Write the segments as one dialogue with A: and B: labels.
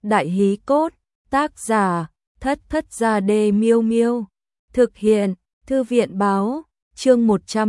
A: Đại hí cốt, tác giả, Thất Thất Gia Đê Miêu Miêu. Thực hiện, Thư viện báo, chương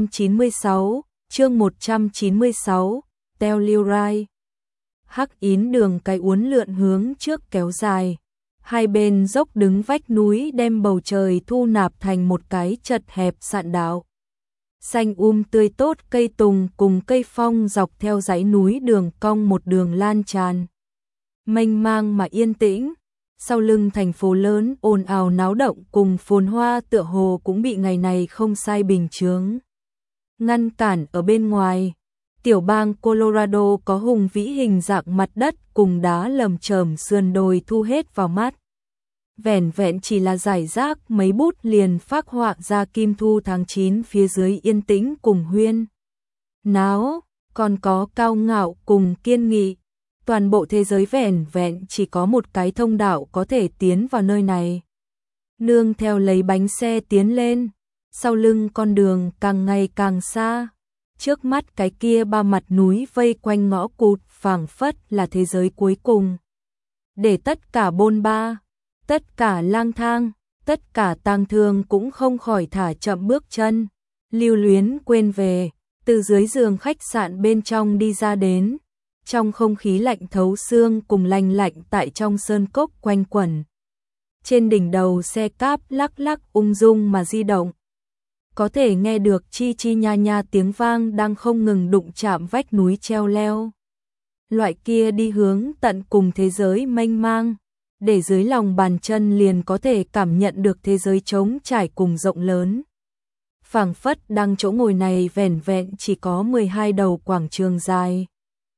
A: 196, Teo Liêu Rai. Hắc Yến đường cái uốn lượn hướng trước kéo dài. Hai bên dốc đứng vách núi đem bầu trời thu nạp thành một cái chật hẹp sạn đạo. Xanh tươi tốt cây tùng cùng cây phong dọc theo dãy núi đường cong một đường lan tràn. Mênh mang mà yên tĩnh, sau lưng thành phố lớn ồn ào náo động cùng phồn hoa tựa hồ cũng bị ngày này không sai bình chướng ngăn cản ở bên ngoài. Tiểu bang Colorado có hùng vĩ hình dạng mặt đất cùng đá lởm chởm sườn đồi thu hết vào mắt. Vẻn vẹn chỉ là giải rác mấy bút liền phác họa ra kim thu tháng 9 phía dưới yên tĩnh cùng huyên náo, còn có cao ngạo cùng kiên nghị. Toàn bộ thế giới vẻn vẹn chỉ có một cái thông đạo có thể tiến vào nơi này. Nương theo lấy bánh xe tiến lên, sau lưng con đường càng ngày càng xa. Trước mắt cái kia ba mặt núi vây quanh ngõ cụt phảng phất là thế giới cuối cùng. Để tất cả bôn ba, tất cả lang thang, tất cả tang thương cũng không khỏi thả chậm bước chân, lưu luyến quên về, từ dưới giường khách sạn bên trong đi ra đến. Trong không khí lạnh thấu xương cùng lành lạnh tại trong sơn cốc quanh quẩn. Trên đỉnh đầu xe cáp lắc lắc ung dung mà di động. Có thể nghe được chi chi nha nha tiếng vang đang không ngừng đụng chạm vách núi treo leo. Loại kia đi hướng tận cùng thế giới mênh mang, để dưới lòng bàn chân liền có thể cảm nhận được thế giới trống trải cùng rộng lớn. Phảng phất đang chỗ ngồi này vẻn vẹn chỉ có 12 đầu quảng trường dài.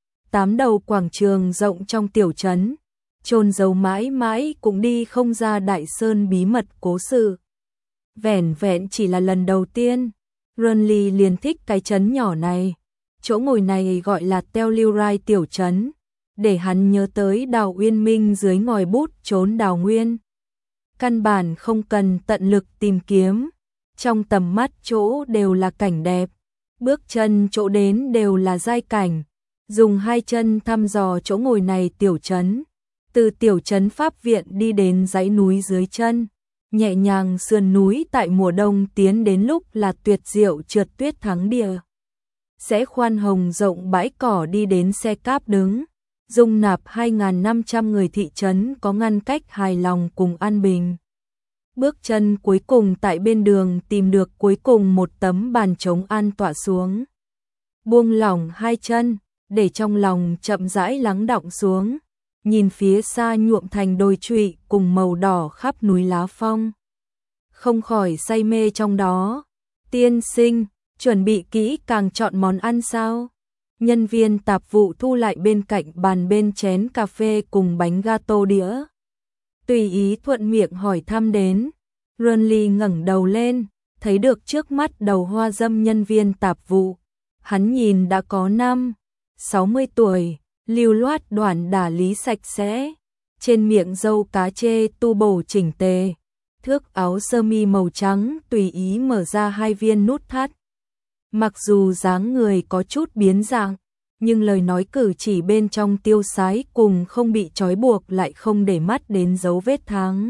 A: 8 đầu quảng trường rộng trong tiểu trấn, chôn giấu mãi mãi cũng đi không ra Đại Sơn bí mật cố sự. Vẻn vẹn chỉ là lần đầu tiên, Runley liền thích cái trấn nhỏ này. Chỗ ngồi này gọi là Teo Liêu Rai tiểu trấn, để hắn nhớ tới Đào Uyên Minh dưới ngòi bút trốn đào nguyên. Căn bản không cần tận lực tìm kiếm, trong tầm mắt chỗ đều là cảnh đẹp, bước chân chỗ đến đều là giai cảnh. Dùng hai chân thăm dò chỗ ngồi này tiểu trấn, từ tiểu trấn pháp viện đi đến dãy núi dưới chân, nhẹ nhàng sườn núi tại mùa đông tiến đến lúc là tuyệt diệu trượt tuyết thắng địa. Sẽ khoan hồng rộng bãi cỏ đi đến xe cáp đứng, dung nạp 2.500 người thị trấn có ngăn cách hài lòng cùng an bình. Bước chân cuối cùng tại bên đường tìm được cuối cùng một tấm bàn trống an tọa xuống. Buông lỏng hai chân, để trong lòng chậm rãi lắng đọng xuống, nhìn phía xa nhuộm thành đồi trụy cùng màu đỏ khắp núi lá phong. Không khỏi say mê trong đó. Tiên sinh, chuẩn bị kỹ càng chọn món ăn sao? Nhân viên tạp vụ thu lại bên cạnh bàn bên chén cà phê cùng bánh gato đĩa. Tùy ý thuận miệng hỏi thăm đến. Runley ngẩng đầu lên, thấy được trước mắt đầu hoa dâm nhân viên tạp vụ. Hắn nhìn đã có 60 tuổi, lưu loát đoản đả lý sạch sẽ, trên miệng râu cá chê tu bổ chỉnh tề, thước áo sơ mi màu trắng tùy ý mở ra hai viên nút thắt. Mặc dù dáng người có chút biến dạng, nhưng lời nói cử chỉ bên trong tiêu sái cùng không bị trói buộc lại không để mắt đến dấu vết tháng.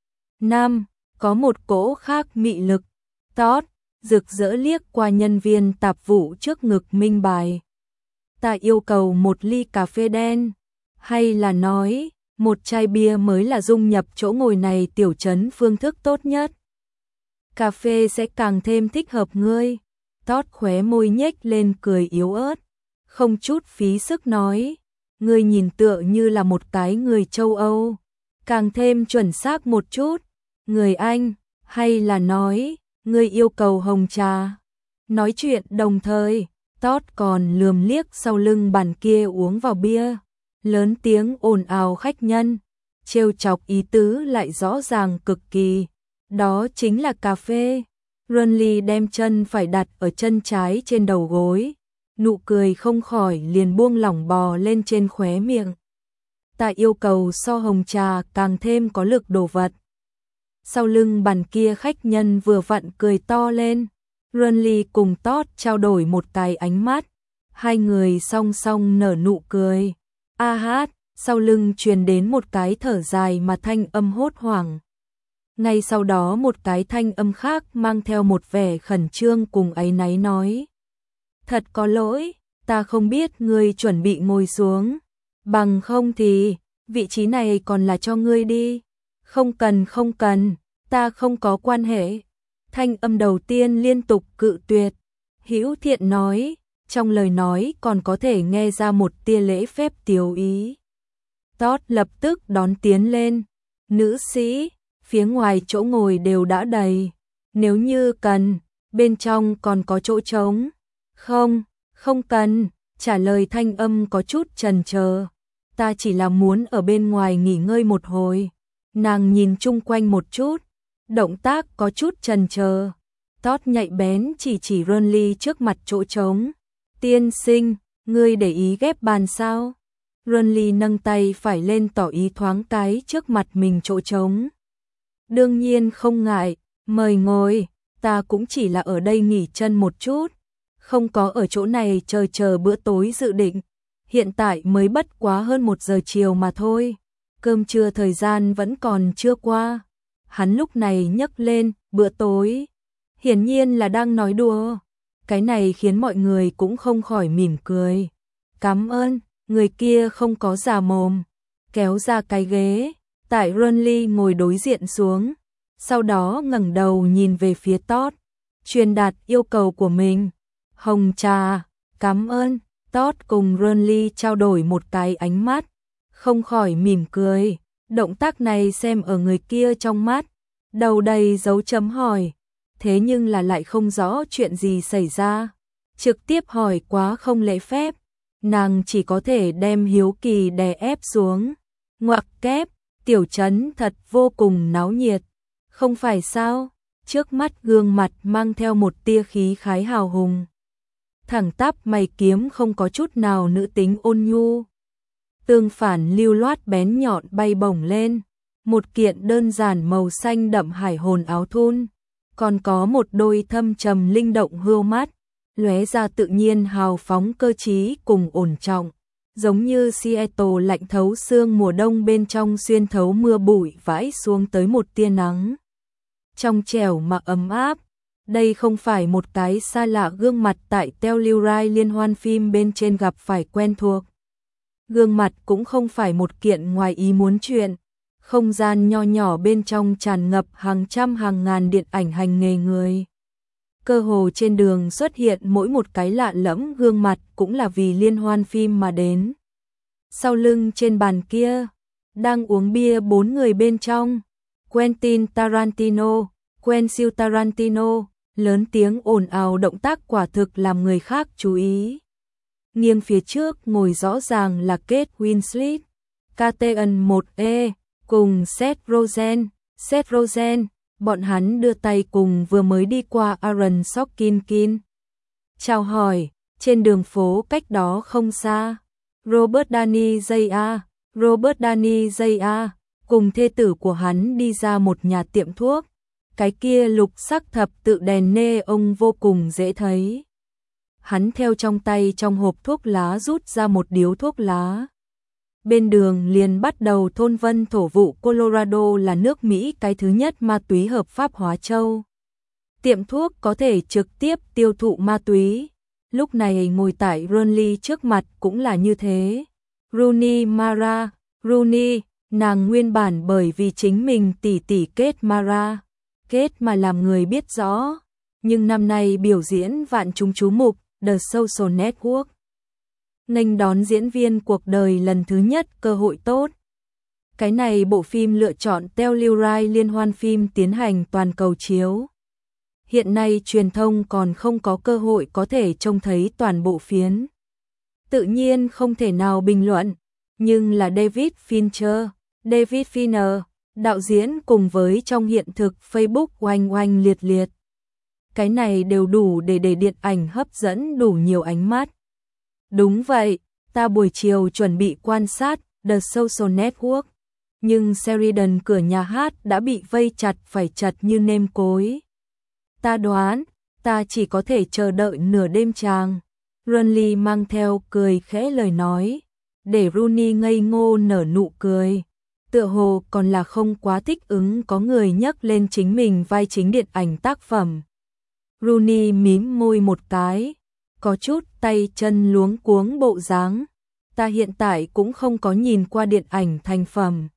A: Có một cỗ khác mị lực, Todd rực rỡ liếc qua nhân viên tạp vụ trước ngực minh bài. Ta yêu cầu một ly cà phê đen, hay là nói, một chai bia mới là dung nhập chỗ ngồi này tiểu trấn phương thức tốt nhất. Cà phê sẽ càng thêm thích hợp ngươi. Todd khóe môi nhếch lên cười yếu ớt, không chút phí sức nói, ngươi nhìn tựa như là một cái người châu Âu, càng thêm chuẩn xác một chút, người Anh, hay là nói, ngươi yêu cầu hồng trà. Nói chuyện đồng thời, Todd còn lườm liếc sau lưng bàn kia uống vào bia, lớn tiếng ồn ào khách nhân, trêu chọc ý tứ lại rõ ràng cực kỳ, đó chính là cà phê. Runley đem chân phải đặt ở chân trái trên đầu gối, nụ cười không khỏi liền buông lỏng bò lên trên khóe miệng. Ta yêu cầu so hồng trà càng thêm có lực đồ vật. Sau lưng bàn kia khách nhân vừa vặn cười to lên. Runley cùng Todd trao đổi một cái ánh mắt, hai người song song nở nụ cười. A hát, sau lưng truyền đến một cái thở dài mà thanh âm hốt hoảng. Ngay sau đó một cái thanh âm khác mang theo một vẻ khẩn trương cùng áy náy nói. Thật có lỗi, ta không biết ngươi chuẩn bị ngồi xuống. Bằng không thì, vị trí này còn là cho ngươi đi. Không cần, ta không có quan hệ. Thanh âm đầu tiên liên tục cự tuyệt. Hữu Thiện nói, trong lời nói còn có thể nghe ra một tia lễ phép tiếu ý. Todd lập tức đón tiến lên. Nữ sĩ, phía ngoài chỗ ngồi đều đã đầy. Nếu như cần, bên trong còn có chỗ trống. Không cần, trả lời thanh âm có chút chần chờ. Ta chỉ là muốn ở bên ngoài nghỉ ngơi một hồi. Nàng nhìn chung quanh một chút, động tác có chút chần chờ. Todd nhạy bén chỉ Ronly trước mặt chỗ trống. Tiên sinh, ngươi để ý ghép bàn sao? Ronly nâng tay phải lên tỏ ý thoáng cái trước mặt mình chỗ trống. Đương nhiên không ngại, mời ngồi, ta cũng chỉ là ở đây nghỉ chân một chút. Không có ở chỗ này chờ bữa tối dự định. Hiện tại mới bất quá hơn 1 giờ chiều mà thôi. Cơm trưa thời gian vẫn còn chưa qua. Hắn lúc này nhấc lên, bữa tối. Hiển nhiên là đang nói đùa. Cái này khiến mọi người cũng không khỏi mỉm cười. Cảm ơn, người kia không có già mồm. Kéo ra cái ghế, tại Ronly ngồi đối diện xuống. Sau đó ngẩng đầu nhìn về phía Todd. Truyền đạt yêu cầu của mình. Hồng trà, cảm ơn. Todd cùng Ronly trao đổi một cái ánh mắt. Không khỏi mỉm cười. Động tác này xem ở người kia trong mắt. Đầu đầy dấu chấm hỏi. Thế nhưng là lại không rõ chuyện gì xảy ra. Trực tiếp hỏi quá không lễ phép. Nàng chỉ có thể đem hiếu kỳ đè ép xuống. Ngoặc kép, tiểu trấn thật vô cùng náo nhiệt. Không phải sao? Trước mắt gương mặt mang theo một tia khí khái hào hùng. Thẳng tắp mày kiếm không có chút nào nữ tính ôn nhu. Tương phản lưu loát bén nhọn bay bổng lên. Một kiện đơn giản màu xanh đậm hải hồn áo thun. Còn có một đôi thâm trầm linh động hươu mắt. Lóe ra tự nhiên hào phóng cơ trí cùng ổn trọng. Giống như Seattle lạnh thấu xương mùa đông bên trong xuyên thấu mưa bụi vãi xuống tới một tia nắng. Trong trẻo mà ấm áp. Đây không phải một cái xa lạ gương mặt tại Telluride liên hoan phim bên trên gặp phải quen thuộc. Gương mặt cũng không phải một kiện ngoài ý muốn chuyện. Không gian nho nhỏ bên trong tràn ngập hàng trăm hàng ngàn điện ảnh hành nghề người. Cơ hồ trên đường xuất hiện mỗi một cái lạ lẫm gương mặt cũng là vì liên hoan phim mà đến. Sau lưng trên bàn kia, đang uống bia 4 người bên trong. Quentin Tarantino, lớn tiếng ồn ào động tác quả thực làm người khác chú ý. Nghiêng phía trước ngồi rõ ràng là Kate Winslet, Catean 1E, cùng Seth Rogen, bọn hắn đưa tay cùng vừa mới đi qua Aaron Sorkin. Chào hỏi, trên đường phố cách đó không xa, Robert Downey Jr. Cùng thê tử của hắn đi ra một nhà tiệm thuốc. Cái kia lục sắc thập tự đèn neon vô cùng dễ thấy. Hắn theo trong tay trong hộp thuốc lá rút ra một điếu thuốc lá. Bên đường liền bắt đầu thôn vân thổ vụ. Colorado là nước Mỹ cái thứ nhất ma túy hợp pháp hóa châu. Tiệm thuốc có thể trực tiếp tiêu thụ ma túy. Lúc này ngồi tại Ronly trước mặt cũng là như thế. Rooney Mara, nàng nguyên bản bởi vì chính mình tỷ Kate Mara. Kate mà làm người biết rõ. Nhưng năm nay biểu diễn vạn chúng chú mục The Social Network. Nghênh đón diễn viên cuộc đời lần thứ nhất cơ hội tốt. Cái này bộ phim lựa chọn Telluride liên hoan phim tiến hành toàn cầu chiếu. Hiện nay truyền thông còn không có cơ hội có thể trông thấy toàn bộ phiến. Tự nhiên không thể nào bình luận, nhưng là David Fincher, đạo diễn cùng với trong hiện thực Facebook oanh liệt. Cái này đều đủ để điện ảnh hấp dẫn đủ nhiều ánh mắt. Đúng vậy, ta buổi chiều chuẩn bị quan sát The Social Network, nhưng Sheridan cửa nhà hát đã bị vây chặt phải chật như nêm cối. Ta đoán, ta chỉ có thể chờ đợi nửa đêm chàng. Ronly mang theo cười khẽ lời nói. để Rooney ngây ngô nở nụ cười. Tựa hồ còn là không quá thích ứng có người nhắc lên chính mình vai chính điện ảnh tác phẩm. Rooney mím môi một cái, có chút tay chân luống cuống bộ dáng. Ta hiện tại cũng không có nhìn qua điện ảnh thành phẩm.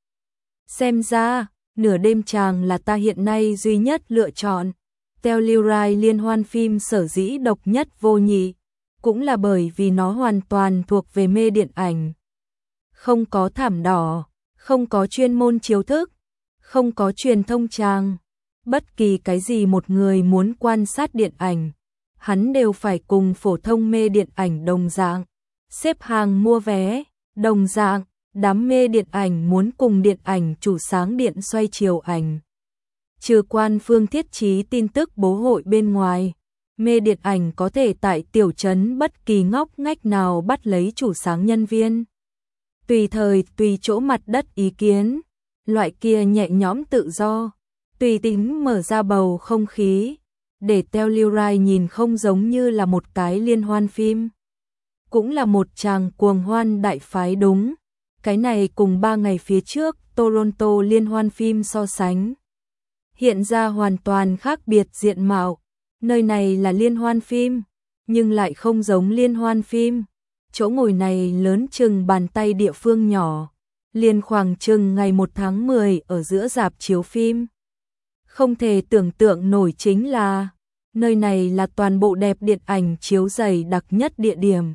A: Xem ra, Nửa đêm chàng là ta hiện nay duy nhất lựa chọn. Telluride liên hoan phim sở dĩ độc nhất vô nhị, cũng là bởi vì nó hoàn toàn thuộc về mê điện ảnh. Không có thảm đỏ, không có chuyên môn chiếu thức, không có truyền thông trang. Bất kỳ cái gì một người muốn quan sát điện ảnh, hắn đều phải cùng phổ thông mê điện ảnh đồng dạng, xếp hàng mua vé, đồng dạng, đám mê điện ảnh muốn cùng điện ảnh chủ sáng điện xoay chiều ảnh. Trừ quan phương thiết trí tin tức bố hội bên ngoài, mê điện ảnh có thể tại tiểu trấn bất kỳ ngóc ngách nào bắt lấy chủ sáng nhân viên. Tùy thời, tùy chỗ mặt đất ý kiến, loại kia nhẹ nhõm tự do, tùy tính mở ra bầu không khí, để Telluride nhìn không giống như là một cái liên hoan phim. Cũng là một tràng cuồng hoan đại phái đúng. Cái này cùng 3 ngày phía trước Toronto liên hoan phim so sánh, hiện ra hoàn toàn khác biệt diện mạo. Nơi này là liên hoan phim, nhưng lại không giống liên hoan phim. Chỗ ngồi này lớn chừng bàn tay địa phương nhỏ, liền khoảng chừng ngày 1 tháng 10 ở giữa rạp chiếu phim. Không thể tưởng tượng nổi chính là, nơi này là toàn bộ đẹp điện ảnh chiếu dày đặc nhất địa điểm.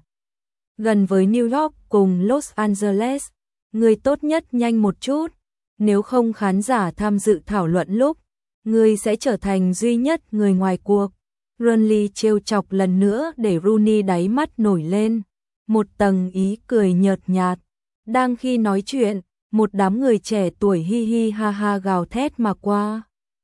A: Gần với New York cùng Los Angeles, người tốt nhất nhanh một chút, nếu không khán giả tham dự thảo luận lúc, người sẽ trở thành duy nhất người ngoài cuộc. Rooney trêu chọc lần nữa để Rooney đáy mắt nổi lên một tầng ý cười nhợt nhạt. Đang khi nói chuyện, một đám người trẻ tuổi hi hi ha ha gào thét mà qua.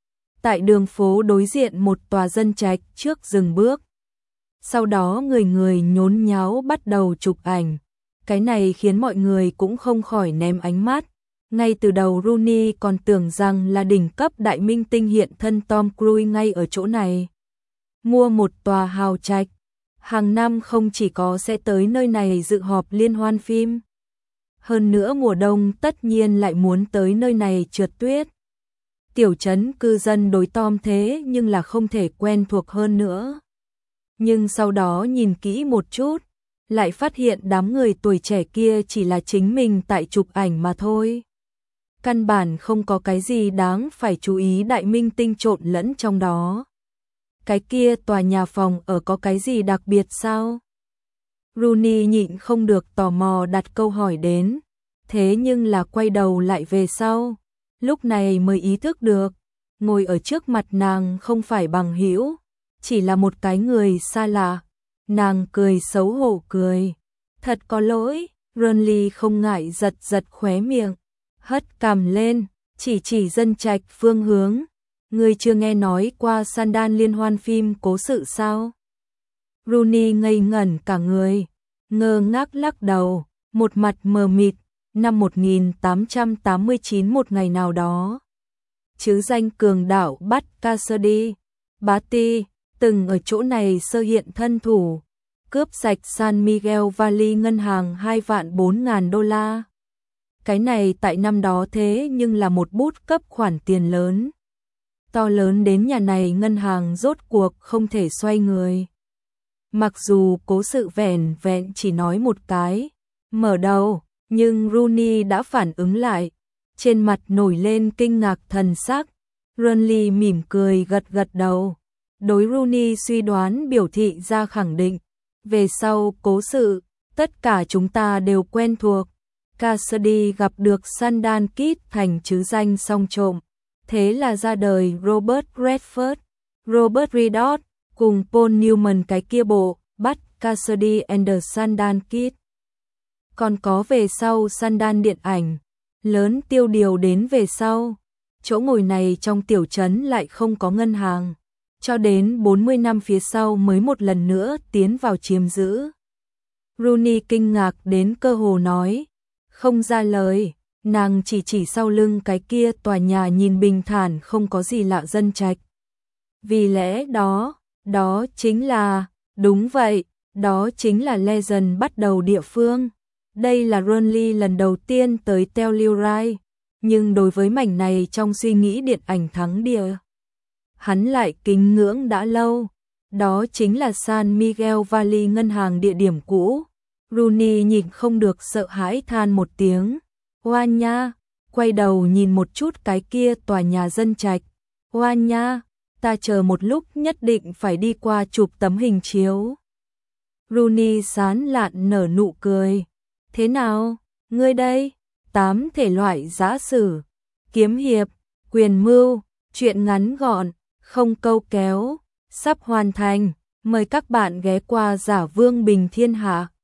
A: Tại đường phố đối diện một tòa dân trạch trước dừng bước. Sau đó người người nhốn nháo bắt đầu chụp ảnh. Cái này khiến mọi người cũng không khỏi ném ánh mắt. Ngay từ đầu Rooney còn tưởng rằng là đỉnh cấp đại minh tinh hiện thân Tom Cruise ngay ở chỗ này. Mua một tòa hào trạch. Hàng năm không chỉ có sẽ tới nơi này dự họp liên hoan phim. Hơn nữa mùa đông tất nhiên lại muốn tới nơi này trượt tuyết. Tiểu trấn cư dân đối Tom thế nhưng là không thể quen thuộc hơn nữa. Nhưng sau đó nhìn kỹ một chút, lại phát hiện đám người tuổi trẻ kia chỉ là chính mình tại chụp ảnh mà thôi. Căn bản không có cái gì đáng phải chú ý đại minh tinh trộn lẫn trong đó. Cái kia tòa nhà phòng ở có cái gì đặc biệt sao? Rooney nhịn không được tò mò đặt câu hỏi đến, thế nhưng là quay đầu lại về sau, lúc này mới ý thức được, ngồi ở trước mặt nàng không phải bằng hữu, chỉ là một cái người xa lạ. Nàng cười xấu hổ cười, thật có lỗi. Rooney không ngại giật giật khóe miệng, hất cằm lên, chỉ dân trạch phương hướng. Ngươi chưa nghe nói qua Sundance liên hoan phim cố sự sao? Rooney ngây ngẩn cả người, ngơ ngác lắc đầu, một mặt mờ mịt. Năm 1889 một ngày nào đó, chứ danh cường đạo Butch Cassidy, Batty, từng ở chỗ này sơ hiện thân thủ, cướp sạch San Miguel Valley ngân hàng 2.400.000 đô la. Cái này tại năm đó thế nhưng là một bút cấp khoản tiền lớn. To lớn đến nhà này ngân hàng rốt cuộc không thể xoay người. Mặc dù cố sự vẻn vẹn chỉ nói một cái, mở đầu, nhưng Rooney đã phản ứng lại, trên mặt nổi lên kinh ngạc thần sắc. Rooney mỉm cười gật gật đầu, đối Rooney suy đoán biểu thị ra khẳng định. Về sau cố sự, tất cả chúng ta đều quen thuộc. Cassidy gặp được Sundance Kid thành chứ danh song trộm, thế là ra đời Robert Redford, Robert Redford cùng Paul Newman cái kia bộ Butch Cassidy and the Sundance Kid. Còn có về sau Sundance điện ảnh, lớn tiêu điều đến về sau, chỗ ngồi này trong tiểu trấn lại không có ngân hàng, cho đến 40 năm phía sau mới một lần nữa tiến vào chiếm giữ. Rooney kinh ngạc đến cơ hồ nói không ra lời, nàng chỉ sau lưng cái kia tòa nhà nhìn bình thản không có gì lạ dân trạch. Vì lẽ đó, đó chính là, đúng vậy, đó chính là Legend bắt đầu địa phương. Đây là Ronly lần đầu tiên tới Telluride, nhưng đối với mảnh này trong suy nghĩ điện ảnh thắng địa, hắn lại kính ngưỡng đã lâu. Đó chính là San Miguel Valley, ngân hàng địa điểm cũ. Rooney nhìn không được sợ hãi than một tiếng. Oa nha, quay đầu nhìn một chút cái kia tòa nhà dân trạch. Oa nha, ta chờ một lúc nhất định phải đi qua chụp tấm hình chiếu. Rooney sán lạn nở nụ cười. Thế nào, ngươi đây? 8 thể loại giã sử, kiếm hiệp, quyền mưu, truyện ngắn gọn, không câu kéo, sắp hoàn thành. Mời các bạn ghé qua Giả Vương Bình Thiên Hạ.